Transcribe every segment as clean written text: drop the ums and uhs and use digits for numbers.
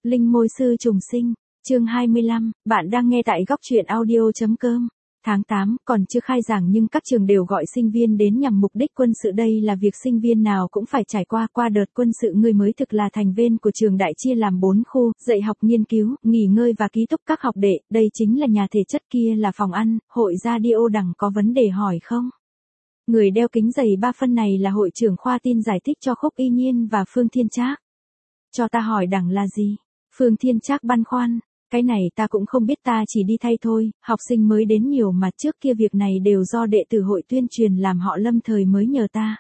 Linh môi sư trùng sinh, chương 25, bạn đang nghe tại góc truyện audio.com. Tháng 8, còn chưa khai giảng nhưng các trường đều gọi sinh viên đến nhằm mục đích quân sự, đây là việc sinh viên nào cũng phải trải qua đợt quân sự. Người mới thực là thành viên của trường đại chia làm 4 khu, dạy học, nghiên cứu, nghỉ ngơi và ký túc các học đệ, đây chính là nhà thể chất, kia là phòng ăn, hội radio đẳng có vấn đề hỏi không? Người đeo kính dày 3 phân này là hội trưởng khoa tin giải thích cho Khúc Y Nhiên và Phương Thiên Trác. Cho ta hỏi đẳng là gì? Phương Thiên Trác băn khoăn. Cái này ta cũng không biết, ta chỉ đi thay thôi, học sinh mới đến nhiều mà trước kia việc này đều do đệ tử hội tuyên truyền làm, họ Lâm thời mới nhờ ta.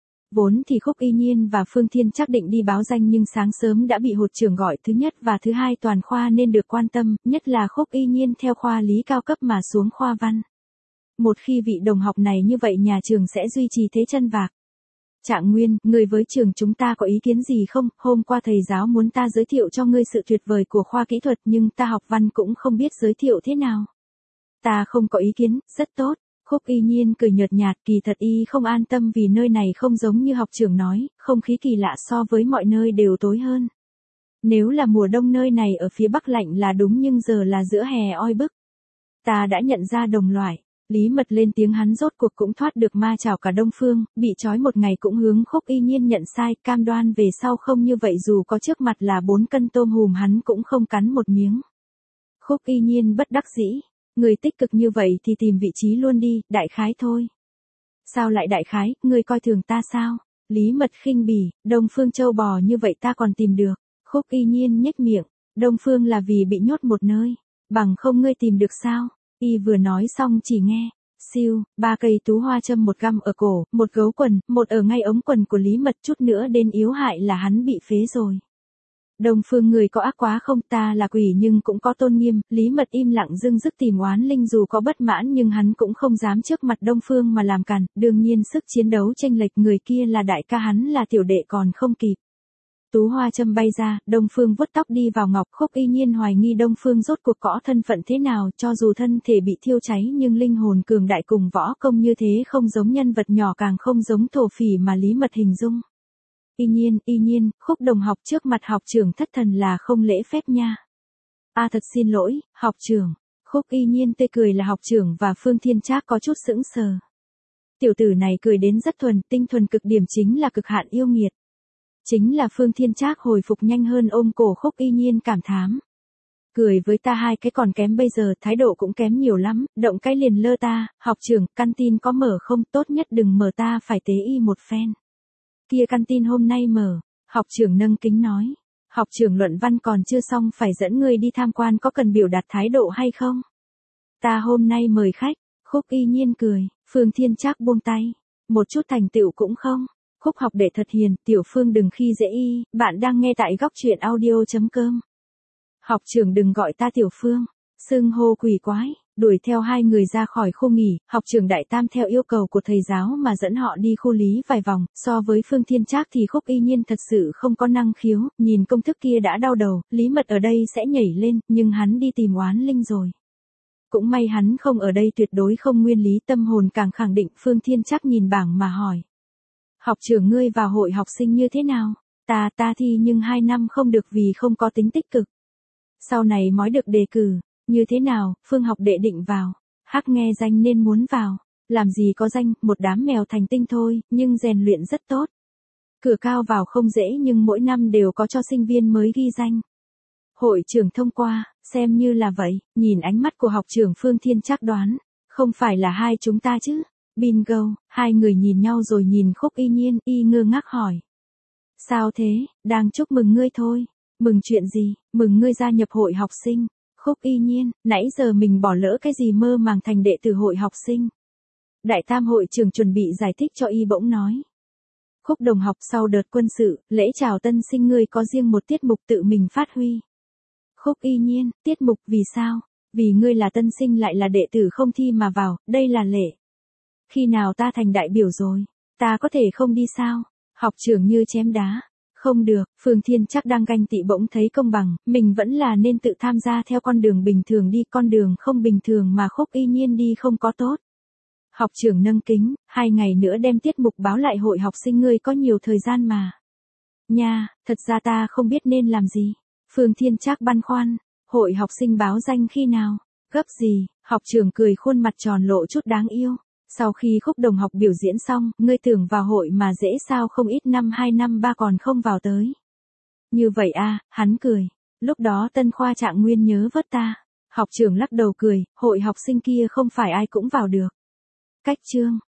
Vốn thì Khúc Y Nhiên và Phương Thiên Trác định đi báo danh nhưng sáng sớm đã bị hột trưởng gọi thứ nhất và thứ hai toàn khoa nên được quan tâm, nhất là Khúc Y Nhiên theo khoa lý cao cấp mà xuống khoa văn. Một khi vị đồng học này như vậy nhà trường sẽ duy trì thế chân vạc. Trạng Nguyên, người với trường chúng ta có ý kiến gì không? Hôm qua thầy giáo muốn ta giới thiệu cho ngươi sự tuyệt vời của khoa kỹ thuật nhưng ta học văn cũng không biết giới thiệu thế nào. Ta không có ý kiến, rất tốt. Khúc Y Nhiên cười nhợt nhạt, kỳ thật y không an tâm vì nơi này không giống như học trưởng nói, không khí kỳ lạ, so với mọi nơi đều tối hơn. Nếu là mùa đông nơi này ở phía Bắc lạnh là đúng nhưng giờ là giữa hè oi bức. Ta đã nhận ra đồng loại. Lý Mật lên tiếng, hắn rốt cuộc cũng thoát được ma chảo cả Đông Phương, bị trói một ngày cũng hướng Khúc Y Nhiên nhận sai, cam đoan về sau không như vậy, dù có trước mặt là 4 cân tôm hùm hắn cũng không cắn một miếng. Khúc Y Nhiên bất đắc dĩ, người tích cực như vậy thì tìm vị trí luôn đi, đại khái thôi. Sao lại đại khái, ngươi coi thường ta sao? Lý Mật khinh bỉ, Đông Phương châu bò như vậy ta còn tìm được. Khúc Y Nhiên nhếch miệng, Đông Phương là vì bị nhốt một nơi, bằng không ngươi tìm được sao? Y vừa nói xong chỉ nghe, siêu, 3 cây tú hoa châm, một găm ở cổ, một gấu quần, một ở ngay ống quần của Lý Mật, chút nữa đến yếu hại là hắn bị phế rồi. Đông Phương, người có ác quá không? Ta là quỷ nhưng cũng có tôn nghiêm. Lý Mật im lặng dưng dứt tìm oán linh, dù có bất mãn nhưng hắn cũng không dám trước mặt Đông Phương mà làm cản, đương nhiên sức chiến đấu chênh lệch, người kia là đại ca, hắn là tiểu đệ còn không kịp. Tú hoa châm bay ra, Đông Phương vuốt tóc đi vào ngọc. Khúc Y Nhiên hoài nghi Đông Phương rốt cuộc có thân phận thế nào, cho dù thân thể bị thiêu cháy nhưng linh hồn cường đại cùng võ công như thế, không giống nhân vật nhỏ càng không giống thổ phỉ mà Lý Mật hình dung. Y Nhiên, Khúc đồng học trước mặt học trưởng thất thần là không lễ phép nha. Thật xin lỗi, học trưởng. Khúc Y Nhiên tươi cười là học trưởng và Phương Thiên Trác có chút sững sờ. Tiểu tử này cười đến rất thuần, tinh thuần cực điểm, chính là cực hạn yêu nghiệt. Chính là Phương Thiên Trác hồi phục nhanh hơn, ôm cổ Khúc Y Nhiên cảm thán. Cười với ta 2 cái còn kém, bây giờ thái độ cũng kém nhiều lắm, động cái liền lơ ta. Học trưởng, căn tin có mở không? Tốt nhất đừng mở, ta phải tế y một phen. Kia căn tin hôm nay mở. Học trưởng nâng kính nói. Học trưởng, luận văn còn chưa xong, phải dẫn người đi tham quan, có cần biểu đạt thái độ hay không? Ta hôm nay mời khách. Khúc Y Nhiên cười. Phương Thiên Trác buông tay. Một chút thành tựu cũng không. Khúc học đệ thật hiền, Tiểu Phương đừng khi dễ y. Bạn đang nghe tại góc truyện audio.com. Học trưởng đừng gọi ta Tiểu Phương, xưng hô quỷ quái. Đuổi theo 2 người ra khỏi khu nghỉ, học trưởng đại tam theo yêu cầu của thầy giáo mà dẫn họ đi khu lý vài vòng. So với Phương Thiên Trác thì Khúc Y Nhiên thật sự không có năng khiếu, nhìn công thức kia đã đau đầu. Lý Mật ở đây sẽ nhảy lên, nhưng hắn đi tìm oán linh rồi. Cũng may hắn không ở đây, tuyệt đối không nguyên lý, tâm hồn càng khẳng định. Phương Thiên Trác nhìn bảng mà hỏi. Học trưởng, ngươi vào hội học sinh như thế nào? Ta thi nhưng 2 năm không được vì không có tính tích cực. Sau này mới được đề cử. Như thế nào? Phương học đệ định vào. Hắc nghe danh nên muốn vào. Làm gì có danh, một đám mèo thành tinh thôi, nhưng rèn luyện rất tốt. Cửa cao vào không dễ nhưng mỗi năm đều có cho sinh viên mới ghi danh. Hội trưởng thông qua, xem như là vậy. Nhìn ánh mắt của học trưởng, Phương Thiên Trác đoán, không phải là 2 chúng ta chứ? Bingo, 2 người nhìn nhau rồi nhìn Khúc Y Nhiên, y ngơ ngác hỏi. Sao thế? Đang chúc mừng ngươi thôi. Mừng chuyện gì? Mừng ngươi gia nhập hội học sinh. Khúc Y Nhiên, nãy giờ mình bỏ lỡ cái gì, mơ màng thành đệ tử hội học sinh. Đại tam hội trưởng chuẩn bị giải thích cho y bỗng nói. Khúc đồng học, sau đợt quân sự, lễ chào tân sinh ngươi có riêng một tiết mục tự mình phát huy. Khúc Y Nhiên, tiết mục, vì sao? Vì ngươi là tân sinh lại là đệ tử không thi mà vào, đây là lễ. Khi nào ta thành đại biểu rồi, ta có thể không đi sao? Học trưởng như chém đá. Không được, Phương Thiên Trác đang ganh tị bỗng thấy công bằng, mình vẫn là nên tự tham gia theo con đường bình thường đi, con đường không bình thường mà Khúc Y Nhiên đi không có tốt. Học trưởng nâng kính, 2 ngày nữa đem tiết mục báo lại hội học sinh, ngươi có nhiều thời gian mà. Nha, thật ra ta không biết nên làm gì. Phương Thiên Trác băn khoăn, hội học sinh báo danh khi nào? Gấp gì? Học trưởng cười khuôn mặt tròn lộ chút đáng yêu. Sau khi khúc đồng học biểu diễn xong, ngươi tưởng vào hội mà dễ sao, không ít năm 2 năm 3 còn không vào tới. Như vậy à, hắn cười. Lúc đó Tân Khoa Trạng Nguyên nhớ vớt ta. Học trưởng lắc đầu cười, hội học sinh kia không phải ai cũng vào được. Cách chương